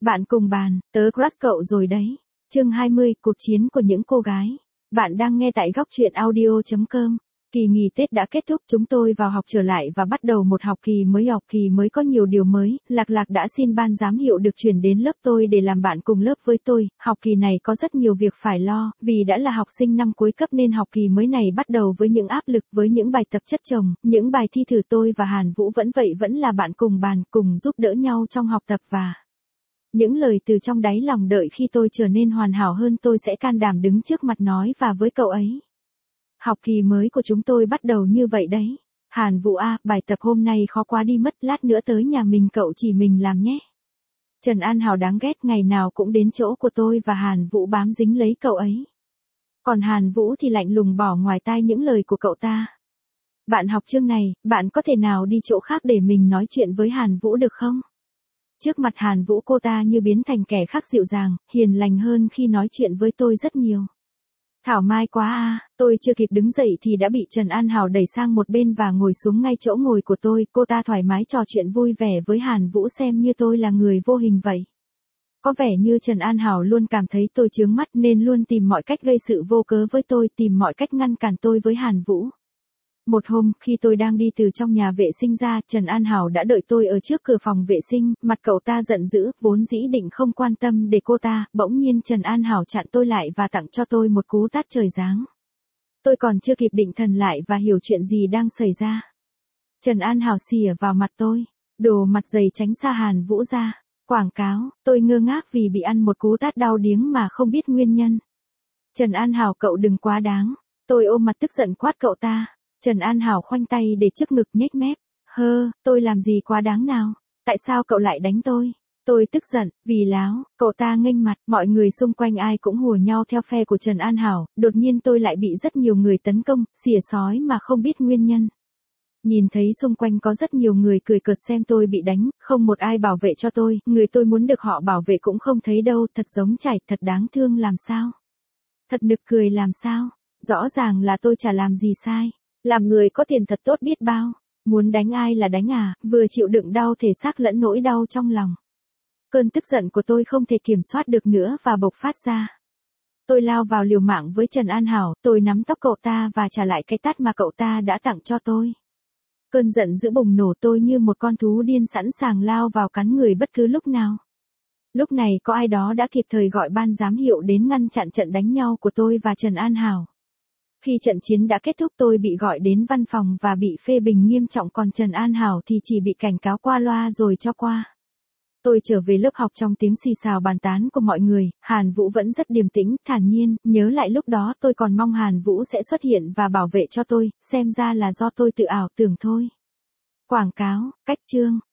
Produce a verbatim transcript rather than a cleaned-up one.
Bạn cùng bàn, tớ crush cậu rồi đấy. Chương hai mươi, cuộc chiến của những cô gái. Bạn đang nghe tại góc truyện audio chấm com. Kỳ nghỉ Tết đã kết thúc, chúng tôi vào học trở lại và bắt đầu một học kỳ mới. Học kỳ mới có nhiều điều mới, Lạc Lạc đã xin ban giám hiệu được chuyển đến lớp tôi để làm bạn cùng lớp với tôi. Học kỳ này có rất nhiều việc phải lo, vì đã là học sinh năm cuối cấp nên học kỳ mới này bắt đầu với những áp lực, với những bài tập chất chồng, những bài thi thử. Tôi và Hàn Vũ vẫn vậy, vẫn là bạn cùng bàn, cùng giúp đỡ nhau trong học tập và những lời từ trong đáy lòng. Đợi khi tôi trở nên hoàn hảo hơn, tôi sẽ can đảm đứng trước mặt nói và với cậu ấy. Học kỳ mới của chúng tôi bắt đầu như vậy đấy. Hàn Vũ à, bài tập hôm nay khó quá đi mất, lát nữa tới nhà mình cậu chỉ mình làm nhé. Trần An Hảo đáng ghét, ngày nào cũng đến chỗ của tôi và Hàn Vũ bám dính lấy cậu ấy. Còn Hàn Vũ thì lạnh lùng bỏ ngoài tai những lời của cậu ta. Bạn học chương này, bạn có thể nào đi chỗ khác để mình nói chuyện với Hàn Vũ được không? Trước mặt Hàn Vũ, cô ta như biến thành kẻ khác, dịu dàng, hiền lành hơn khi nói chuyện với tôi rất nhiều. Thảo mai quá à, tôi chưa kịp đứng dậy thì đã bị Trần An Hảo đẩy sang một bên và ngồi xuống ngay chỗ ngồi của tôi. Cô ta thoải mái trò chuyện vui vẻ với Hàn Vũ, xem như tôi là người vô hình vậy. Có vẻ như Trần An Hảo luôn cảm thấy tôi chướng mắt nên luôn tìm mọi cách gây sự vô cớ với tôi, tìm mọi cách ngăn cản tôi với Hàn Vũ. Một hôm, khi tôi đang đi từ trong nhà vệ sinh ra, Trần An Hảo đã đợi tôi ở trước cửa phòng vệ sinh. Mặt cậu ta giận dữ, vốn dĩ định không quan tâm để cô ta, bỗng nhiên Trần An Hảo chặn tôi lại và tặng cho tôi một cú tát trời giáng. Tôi còn chưa kịp định thần lại và hiểu chuyện gì đang xảy ra. Trần An Hảo xỉa vào mặt tôi, đồ mặt dày tránh xa Hàn Vũ ra. Quảng cáo, tôi ngơ ngác vì bị ăn một cú tát đau điếng mà không biết nguyên nhân. Trần An Hảo, cậu đừng quá đáng. Tôi ôm mặt tức giận quát cậu ta. Trần An Hảo khoanh tay để trước ngực, nhếch mép. Hơ, tôi làm gì quá đáng nào? Tại sao cậu lại đánh tôi? Tôi tức giận, vì láo, cậu ta nghênh mặt, mọi người xung quanh ai cũng hùa nhau theo phe của Trần An Hảo. Đột nhiên tôi lại bị rất nhiều người tấn công, xỉa xói mà không biết nguyên nhân. Nhìn thấy xung quanh có rất nhiều người cười cợt xem tôi bị đánh, không một ai bảo vệ cho tôi, người tôi muốn được họ bảo vệ cũng không thấy đâu, thật giống chảy, thật đáng thương làm sao? Thật nực cười làm sao? Rõ ràng là tôi chả làm gì sai. Làm người có tiền thật tốt biết bao, muốn đánh ai là đánh à, vừa chịu đựng đau thể xác lẫn nỗi đau trong lòng. Cơn tức giận của tôi không thể kiểm soát được nữa và bộc phát ra. Tôi lao vào liều mạng với Trần An Hảo, tôi nắm tóc cậu ta và trả lại cái tát mà cậu ta đã tặng cho tôi. Cơn giận dữ bùng nổ, tôi như một con thú điên sẵn sàng lao vào cắn người bất cứ lúc nào. Lúc này có ai đó đã kịp thời gọi ban giám hiệu đến ngăn chặn trận đánh nhau của tôi và Trần An Hảo. Khi trận chiến đã kết thúc, tôi bị gọi đến văn phòng và bị phê bình nghiêm trọng, còn Trần An Hảo thì chỉ bị cảnh cáo qua loa rồi cho qua. Tôi trở về lớp học trong tiếng xì xào bàn tán của mọi người. Hàn Vũ vẫn rất điềm tĩnh, thản nhiên, nhớ lại lúc đó tôi còn mong Hàn Vũ sẽ xuất hiện và bảo vệ cho tôi, xem ra là do tôi tự ảo tưởng thôi. Quảng cáo, cách chương.